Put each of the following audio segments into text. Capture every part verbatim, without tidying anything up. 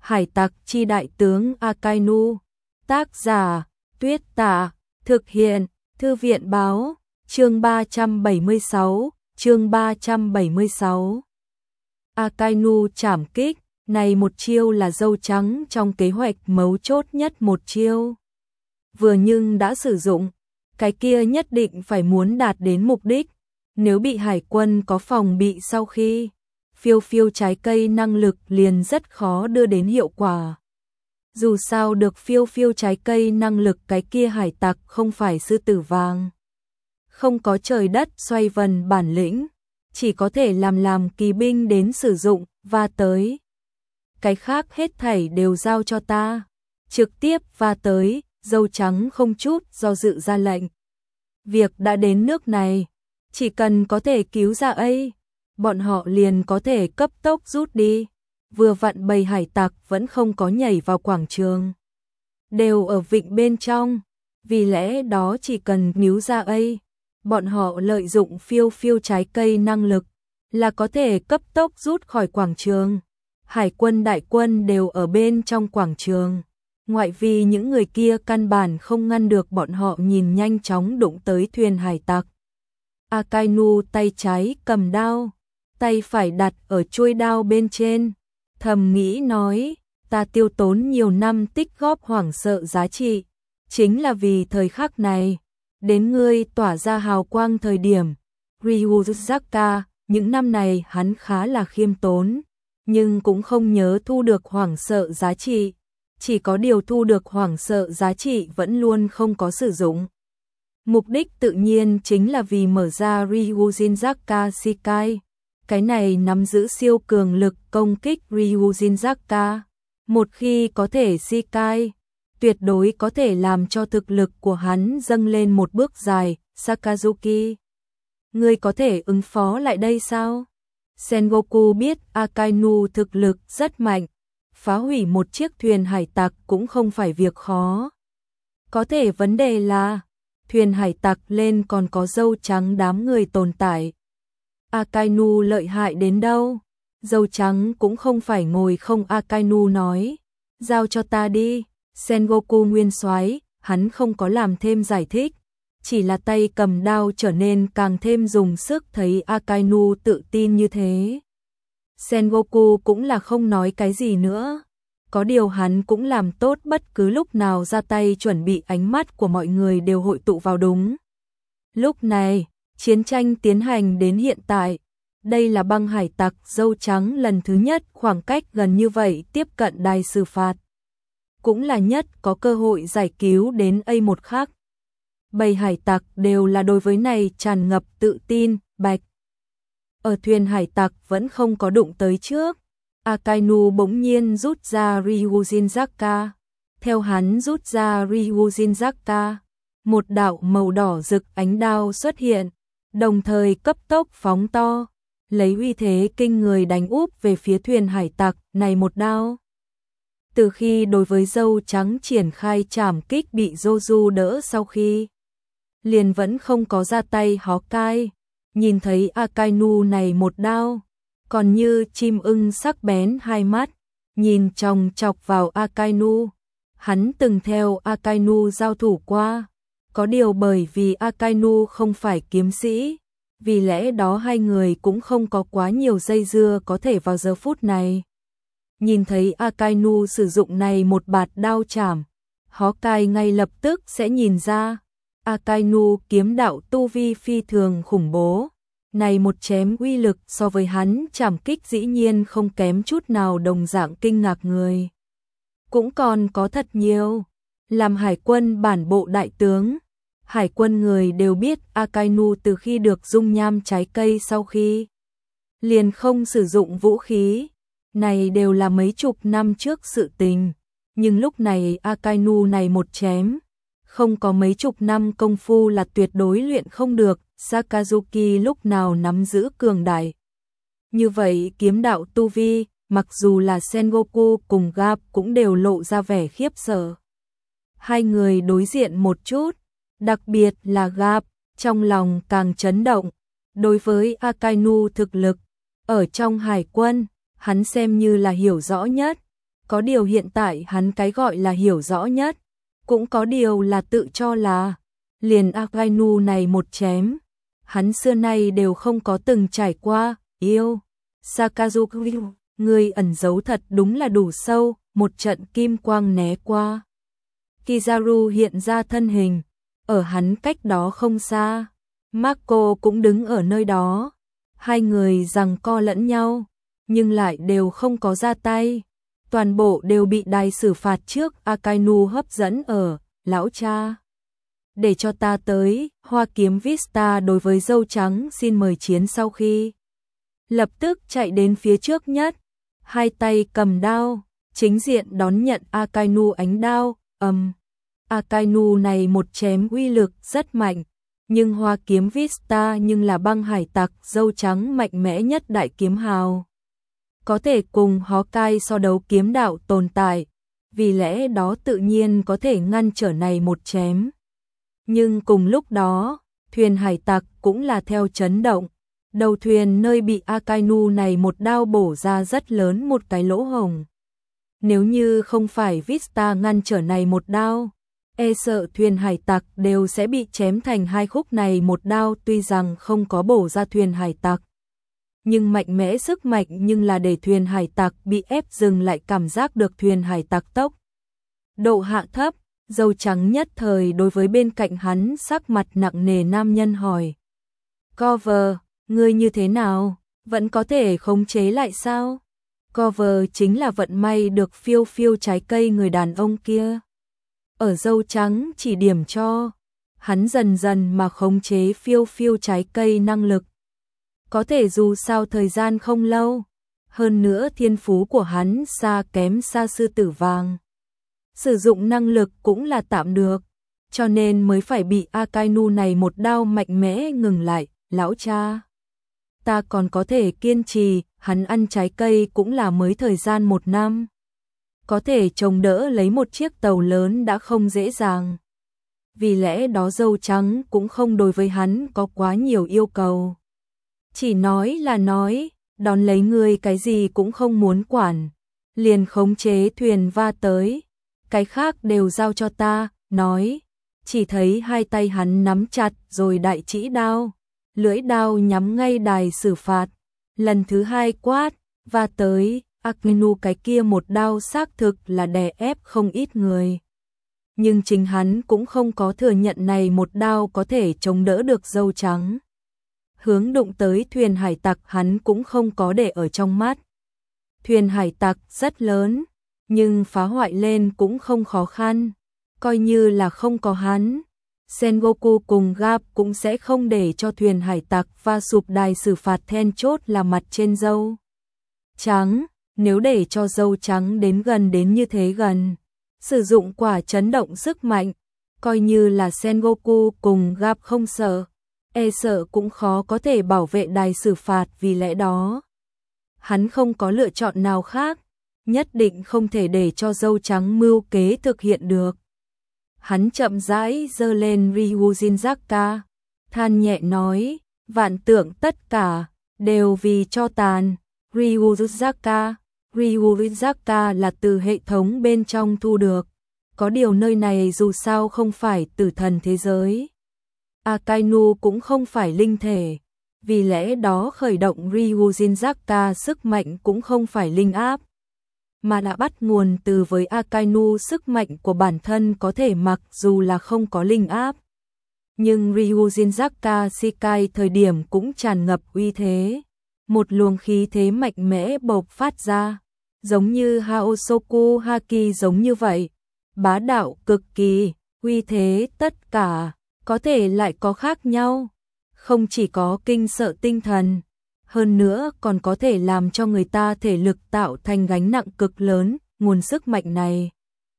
Hải tặc chi đại tướng Akainu. Tác giả Tuyết Tả. Thực hiện Thư viện báo. Chương ba trăm bảy mươi sáu. Chương ba trăm bảy mươi sáu. Akainu trảm kích. Này một chiêu là dâu trắng trong kế hoạch mấu chốt nhất một chiêu. Vừa nhưng đã sử dụng, cái kia nhất định phải muốn đạt đến mục đích. Nếu bị hải quân có phòng bị sau khi phiêu phiêu trái cây năng lực liền rất khó đưa đến hiệu quả. Dù sao được phiêu phiêu trái cây năng lực cái kia hải tặc không phải sư tử vàng. Không có trời đất xoay vần bản lĩnh, chỉ có thể làm làm kỳ binh đến sử dụng và tới. Cái khác hết thảy đều giao cho ta. Trực tiếp và tới, dâu trắng không chút do dự ra lệnh. Việc đã đến nước này, chỉ cần có thể cứu ra ấy, bọn họ liền có thể cấp tốc rút đi. Vừa vặn bầy hải tặc vẫn không có nhảy vào quảng trường, đều ở vịnh bên trong, vì lẽ đó chỉ cần níu ra ấy, bọn họ lợi dụng phiêu phiêu trái cây năng lực là có thể cấp tốc rút khỏi quảng trường. Hải quân đại quân đều ở bên trong quảng trường, ngoại vì những người kia căn bản không ngăn được bọn họ nhìn nhanh chóng đụng tới thuyền hải tặc. Akainu tay trái cầm đao, tay phải đặt ở chuôi đao bên trên, thầm nghĩ nói, ta tiêu tốn nhiều năm tích góp hoảng sợ giá trị, chính là vì thời khắc này, đến ngươi tỏa ra hào quang thời điểm. Ryuzaka, những năm này hắn khá là khiêm tốn, nhưng cũng không nhớ thu được hoảng sợ giá trị, chỉ có điều thu được hoảng sợ giá trị vẫn luôn không có sử dụng. Mục đích tự nhiên chính là vì mở ra Ryujinzaka Shikai. Cái này nắm giữ siêu cường lực công kích Ryujinzaka. Một khi có thể Shikai, tuyệt đối có thể làm cho thực lực của hắn dâng lên một bước dài. Sakazuki, ngươi có thể ứng phó lại đây sao? Sengoku biết Akainu thực lực rất mạnh, phá hủy một chiếc thuyền hải tặc cũng không phải việc khó. Có thể vấn đề là, thuyền hải tặc lên còn có dâu trắng đám người tồn tại. Akainu lợi hại đến đâu? Dâu trắng cũng không phải ngồi không. Akainu nói, giao cho ta đi. Sengoku nguyên soái, hắn không có làm thêm giải thích, chỉ là tay cầm đao trở nên càng thêm dùng sức. Thấy Akainu tự tin như thế, Sengoku cũng là không nói cái gì nữa. Có điều hắn cũng làm tốt bất cứ lúc nào ra tay chuẩn bị. Ánh mắt của mọi người đều hội tụ vào đúng lúc này. Chiến tranh tiến hành đến hiện tại, đây là băng hải tặc dâu trắng lần thứ nhất khoảng cách gần như vậy tiếp cận đài xử phạt, cũng là nhất có cơ hội giải cứu đến A một khác. Bầy hải tặc đều là đối với này tràn ngập tự tin. Bạch, ở thuyền hải tặc vẫn không có đụng tới trước, Akainu bỗng nhiên rút ra Ryujinzaka. Theo hắn rút ra Ryujinzaka, một đạo màu đỏ rực ánh đao xuất hiện, đồng thời cấp tốc phóng to, lấy uy thế kinh người đánh úp về phía thuyền hải tặc. Này một đao, từ khi đối với dâu trắng triển khai trảm kích bị Joju đỡ sau khi, liền vẫn không có ra tay. Hawkeye nhìn thấy Akainu này một đao, còn như chim ưng sắc bén hai mắt, nhìn chòng chọc vào Akainu. Hắn từng theo Akainu giao thủ qua, có điều bởi vì Akainu không phải kiếm sĩ, vì lẽ đó hai người cũng không có quá nhiều dây dưa. Có thể vào giờ phút này, nhìn thấy Akainu sử dụng này một bạt đao chảm, Hawkeye ngay lập tức sẽ nhìn ra, Akainu kiếm đạo tu vi phi thường khủng bố. Này một chém uy lực so với hắn trảm kích dĩ nhiên không kém chút nào, đồng dạng kinh ngạc người cũng còn có thật nhiều. Làm hải quân bản bộ đại tướng, hải quân người đều biết Akainu từ khi được dung nham trái cây sau khi liền không sử dụng vũ khí, này đều là mấy chục năm trước sự tình. Nhưng lúc này Akainu này một chém, không có mấy chục năm công phu là tuyệt đối luyện không được. Sakazuki lúc nào nắm giữ cường đại như vậy kiếm đạo tu vi, mặc dù là Sengoku cùng Garp cũng đều lộ ra vẻ khiếp sợ. Hai người đối diện một chút, đặc biệt là Garp, trong lòng càng chấn động. Đối với Akainu thực lực, ở trong hải quân, hắn xem như là hiểu rõ nhất. Có điều hiện tại hắn cái gọi là hiểu rõ nhất, cũng có điều là tự cho là, liền Akainu này một chém, hắn xưa nay đều không có từng trải qua, yêu. Sakazuki, người ẩn giấu thật đúng là đủ sâu, một trận kim quang né qua. Kizaru hiện ra thân hình, ở hắn cách đó không xa, Marco cũng đứng ở nơi đó, hai người giằng co lẫn nhau, nhưng lại đều không có ra tay, toàn bộ đều bị đài xử phạt trước Akainu hấp dẫn ở, lão cha. Để cho ta tới, Hoa Kiếm Vista đối với dâu trắng xin mời chiến sau khi. Lập tức chạy đến phía trước nhất, hai tay cầm đao, chính diện đón nhận Akainu ánh đao, ầm. Um, Akainu này một chém uy lực rất mạnh, nhưng Hoa Kiếm Vista nhưng là băng hải tặc dâu trắng mạnh mẽ nhất đại kiếm hào. Có thể cùng Hawkeye so đấu kiếm đạo tồn tại, vì lẽ đó tự nhiên có thể ngăn trở này một chém. Nhưng cùng lúc đó, thuyền hải tặc cũng là theo chấn động, đầu thuyền nơi bị Akainu này một đao bổ ra rất lớn một cái lỗ hổng. Nếu như không phải Vista ngăn trở này một đao, e sợ thuyền hải tặc đều sẽ bị chém thành hai khúc này một đao, tuy rằng không có bổ ra thuyền hải tặc. Nhưng mạnh mẽ sức mạnh nhưng là để thuyền hải tặc bị ép dừng lại, cảm giác được thuyền hải tặc tốc độ hạ thấp, dâu trắng nhất thời đối với bên cạnh hắn sắc mặt nặng nề nam nhân hỏi. Cover, ngươi như thế nào? Vẫn có thể khống chế lại sao? Cover chính là vận may được phiêu phiêu trái cây người đàn ông kia. Ở dâu trắng chỉ điểm cho, hắn dần dần mà khống chế phiêu phiêu trái cây năng lực. Có thể dù sao thời gian không lâu, hơn nữa thiên phú của hắn xa kém xa sư tử vàng. Sử dụng năng lực cũng là tạm được, cho nên mới phải bị Akainu này một đao mạnh mẽ ngừng lại, lão cha. Ta còn có thể kiên trì, hắn ăn trái cây cũng là mới thời gian một năm. Có thể chống đỡ lấy một chiếc tàu lớn đã không dễ dàng. Vì lẽ đó dâu trắng cũng không đối với hắn có quá nhiều yêu cầu. Chỉ nói là nói, đón lấy người cái gì cũng không muốn quản. Liền khống chế thuyền va tới. Cái khác đều giao cho ta, nói. Chỉ thấy hai tay hắn nắm chặt rồi đại chỉ đao. Lưỡi đao nhắm ngay đài xử phạt. Lần thứ hai quát, va tới. Akainu cái kia một đao xác thực là đè ép không ít người. Nhưng chính hắn cũng không có thừa nhận này một đao có thể chống đỡ được dâu trắng. Hướng đụng tới thuyền hải tặc hắn cũng không có để ở trong mắt. Thuyền hải tặc rất lớn, nhưng phá hoại lên cũng không khó khăn. Coi như là không có hắn, Sengoku cùng Gap cũng sẽ không để cho thuyền hải tặc va sụp đài xử phạt then chốt là mặt trên dâu trắng. Nếu để cho dâu trắng đến gần đến như thế gần, sử dụng quả chấn động sức mạnh, coi như là Sengoku cùng Gap không sợ, e sợ cũng khó có thể bảo vệ đài xử phạt, vì lẽ đó. Hắn không có lựa chọn nào khác, nhất định không thể để cho dâu trắng mưu kế thực hiện được. Hắn chậm rãi giơ lên Ryujinzaka, than nhẹ nói, vạn tượng tất cả, đều vì cho tàn, Ryujinzaka. Ryujinzaka là từ hệ thống bên trong thu được, có điều nơi này dù sao không phải tử thần thế giới. Akainu cũng không phải linh thể, vì lẽ đó khởi động Ryujinzaka sức mạnh cũng không phải linh áp, mà đã bắt nguồn từ với Akainu sức mạnh của bản thân, có thể mặc dù là không có linh áp. Nhưng Ryujinzaka Shikai thời điểm cũng tràn ngập uy thế. Một luồng khí thế mạnh mẽ bộc phát ra, giống như Haosoku Haki giống như vậy, bá đạo cực kỳ, uy thế tất cả, có thể lại có khác nhau, không chỉ có kinh sợ tinh thần, hơn nữa còn có thể làm cho người ta thể lực tạo thành gánh nặng cực lớn, nguồn sức mạnh này.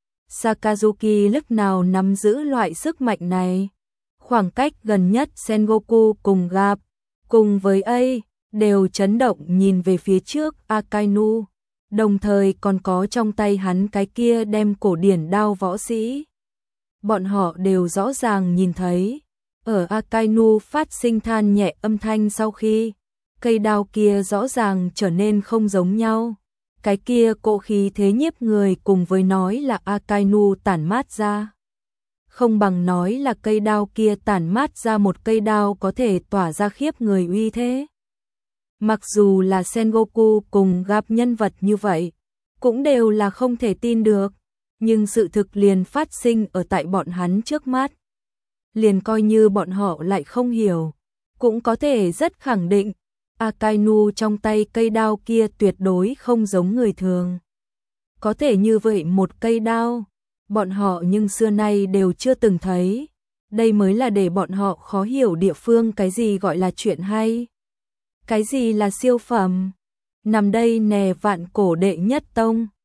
Sakazuki lúc nào nắm giữ loại sức mạnh này? Khoảng cách gần nhất Sengoku cùng Gap, cùng với A, đều chấn động nhìn về phía trước Akainu, đồng thời còn có trong tay hắn cái kia đem cổ điển đao võ sĩ. Bọn họ đều rõ ràng nhìn thấy, ở Akainu phát sinh than nhẹ âm thanh sau khi, cây đao kia rõ ràng trở nên không giống nhau, cái kia cỗ khí thế nhiếp người cùng với nói là Akainu tản mát ra. Không bằng nói là cây đao kia tản mát ra một cây đao có thể tỏa ra khiếp người uy thế. Mặc dù là Sengoku cùng gặp nhân vật như vậy, cũng đều là không thể tin được, nhưng sự thực liền phát sinh ở tại bọn hắn trước mắt. Liền coi như bọn họ lại không hiểu, cũng có thể rất khẳng định, Akainu trong tay cây đao kia tuyệt đối không giống người thường. Có thể như vậy một cây đao, bọn họ nhưng xưa nay đều chưa từng thấy. Đây mới là để bọn họ khó hiểu địa phương, cái gì gọi là chuyện hay, cái gì là siêu phẩm. Nằm đây nè vạn cổ đệ nhất tông.